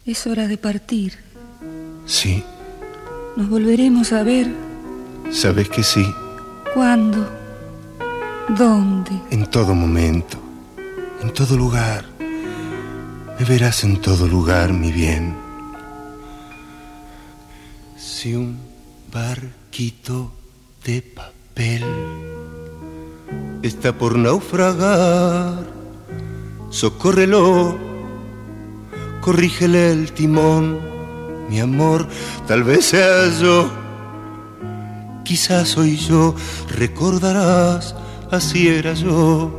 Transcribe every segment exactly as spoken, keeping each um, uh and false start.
Es hora de partir. Sí. ¿Nos volveremos a ver? Sabes que sí. ¿Cuándo? ¿Dónde? En todo momento, en todo lugar. Me verás en todo lugar, mi bien. Si un barquito de papel está por naufragar, socórrelo, corrígele el timón, mi amor, tal vez sea yo, quizás soy yo, recordarás, así era yo.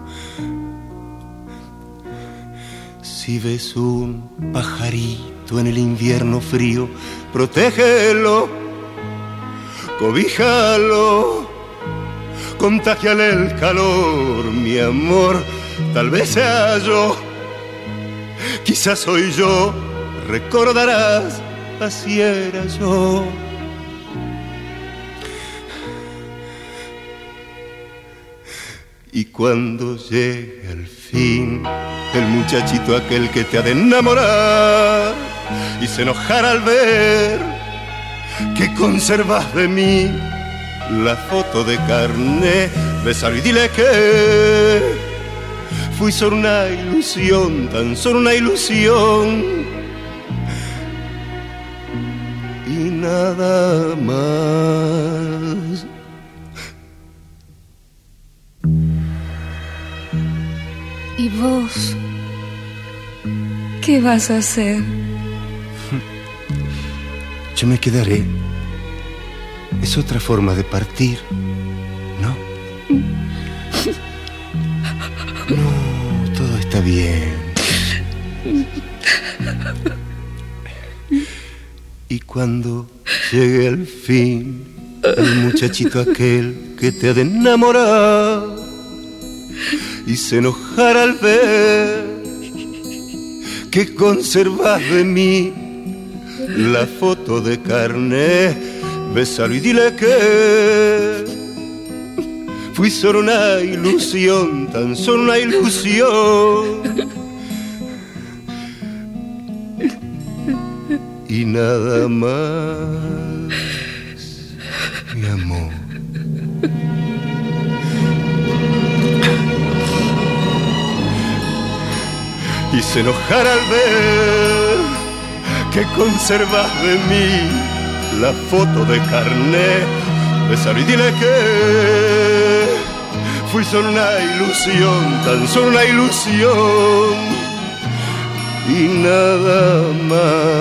Si ves un pajarito en el invierno frío, protégelo, cobíjalo, contágiale el calor, mi amor, tal vez sea yo, quizás soy yo, recordarás, así era yo. Y cuando llegue al fin el muchachito aquel que te ha de enamorar y se enojará al ver que conservas de mí la foto de carné, bésalo y dile que fui solo una ilusión, tan solo una ilusión y nada más. ¿Y vos? ¿Qué vas a hacer? Yo me quedaré. Es otra forma de partir, ¿no? No, todo está bien. Y cuando llegue al fin el muchachito aquel que te ha de enamorar y se enojará al ver que conservas de mí la foto de carné, bésalo y dile que fui solo una ilusión, tan solo una ilusión y nada más, mi amor. Y se enojará al ver que conservas de mí la foto de carné, bésalo y dile que fui solo una ilusión, tan solo una ilusión y nada más.